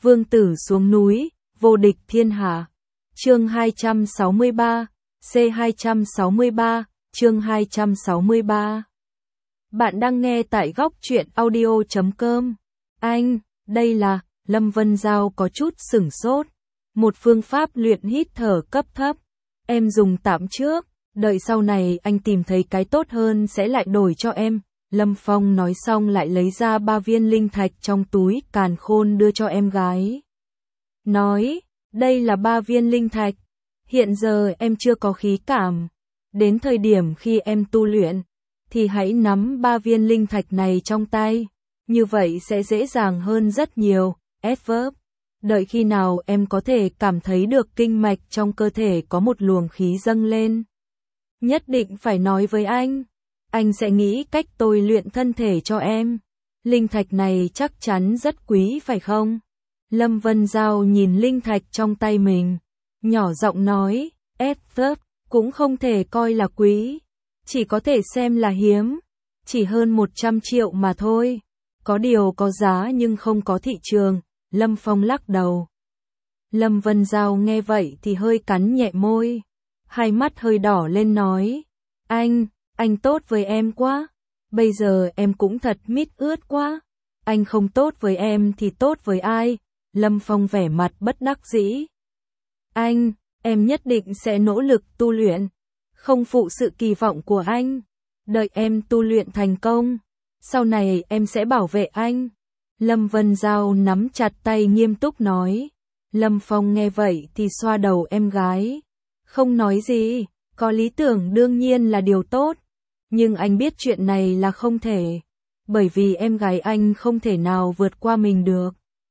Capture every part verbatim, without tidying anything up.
Vương tử xuống núi, vô địch thiên hạ. Chương hai trăm sáu mươi ba, C hai trăm sáu mươi ba, chương hai trăm sáu mươi ba. Bạn đang nghe tại góc truyện audio chấm com. Anh, đây là, Lâm Vân Giao có chút sửng sốt. Một phương pháp luyện hít thở cấp thấp. Em dùng tạm trước, đợi sau này anh tìm thấy cái tốt hơn sẽ lại đổi cho em. Lâm Phong nói xong lại lấy ra ba viên linh thạch trong túi càn khôn đưa cho em gái. Nói, đây là ba viên linh thạch. Hiện giờ em chưa có khí cảm. Đến thời điểm khi em tu luyện, thì hãy nắm ba viên linh thạch này trong tay. Như vậy sẽ dễ dàng hơn rất nhiều. Adverb. Đợi khi nào em có thể cảm thấy được kinh mạch trong cơ thể có một luồng khí dâng lên. Nhất định phải nói với anh. Anh sẽ nghĩ cách tôi luyện thân thể cho em. Linh thạch này chắc chắn rất quý phải không? Lâm Vân Giao nhìn linh thạch trong tay mình. Nhỏ giọng nói, Adverb cũng không thể coi là quý. Chỉ có thể xem là hiếm. Chỉ hơn một trăm triệu mà thôi. Có điều có giá nhưng không có thị trường. Lâm Phong lắc đầu. Lâm Vân Giao nghe vậy thì hơi cắn nhẹ môi. Hai mắt hơi đỏ lên nói. Anh, anh tốt với em quá. Bây giờ em cũng thật mít ướt quá. Anh không tốt với em thì tốt với ai? Lâm Phong vẻ mặt bất đắc dĩ. Anh, em nhất định sẽ nỗ lực tu luyện. Không phụ sự kỳ vọng của anh. Đợi em tu luyện thành công. Sau này em sẽ bảo vệ anh. Lâm Vân Giao nắm chặt tay nghiêm túc nói. Lâm Phong nghe vậy thì xoa đầu em gái. Không nói gì, có lý tưởng đương nhiên là điều tốt. Nhưng anh biết chuyện này là không thể. Bởi vì em gái anh không thể nào vượt qua mình được.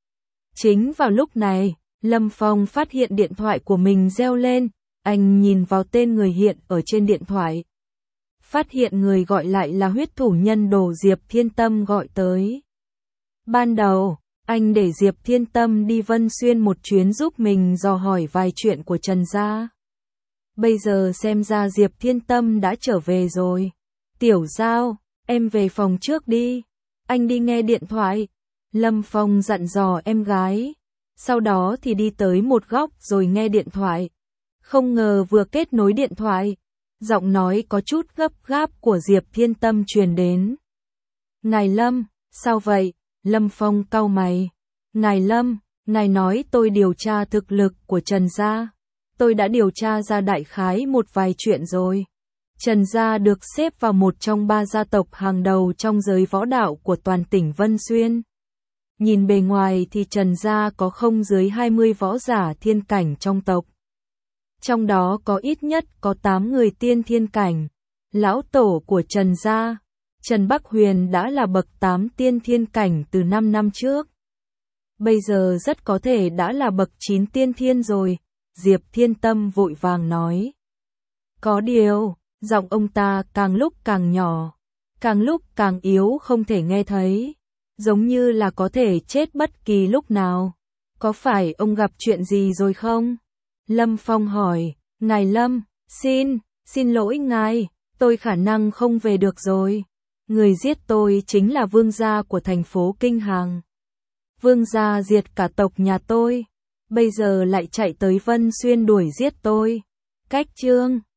Chính vào lúc này, Lâm Phong phát hiện điện thoại của mình reo lên. Anh nhìn vào tên người hiện ở trên điện thoại. Phát hiện người gọi lại là huyết thủ nhân đồ Diệp Thiên Tâm gọi tới. Ban đầu, anh để Diệp Thiên Tâm đi Vân Xuyên một chuyến giúp mình dò hỏi vài chuyện của Trần gia. Bây giờ xem ra Diệp Thiên Tâm đã trở về rồi. Tiểu Giao, em về phòng trước đi. Anh đi nghe điện thoại. Lâm Phong dặn dò em gái. Sau đó thì đi tới một góc rồi nghe điện thoại. Không ngờ vừa kết nối điện thoại. Giọng nói có chút gấp gáp của Diệp Thiên Tâm truyền đến. Ngài Lâm, sao vậy? Lâm Phong cau mày. Ngài Lâm, ngài nói tôi điều tra thực lực của Trần gia. Tôi đã điều tra ra đại khái một vài chuyện rồi. Trần gia được xếp vào một trong ba gia tộc hàng đầu trong giới võ đạo của toàn tỉnh Vân Xuyên. Nhìn bề ngoài thì Trần gia có không dưới hai mươi võ giả thiên cảnh trong tộc. Trong đó có ít nhất có tám người tiên thiên cảnh. Lão tổ của Trần gia, Trần Bắc Huyền đã là bậc tám tiên thiên cảnh từ năm năm trước. Bây giờ rất có thể đã là bậc chín tiên thiên rồi. Diệp Thiên Tâm vội vàng nói. Có điều, giọng ông ta càng lúc càng nhỏ, càng lúc càng yếu không thể nghe thấy. Giống như là có thể chết bất kỳ lúc nào. Có phải ông gặp chuyện gì rồi không? Lâm Phong hỏi. Ngài Lâm, xin, xin lỗi ngài, tôi khả năng không về được rồi. Người giết tôi chính là vương gia của thành phố Kinh Hàng. Vương gia diệt cả tộc nhà tôi. Bây giờ lại chạy tới Vân Xuyên đuổi giết tôi. Cách chương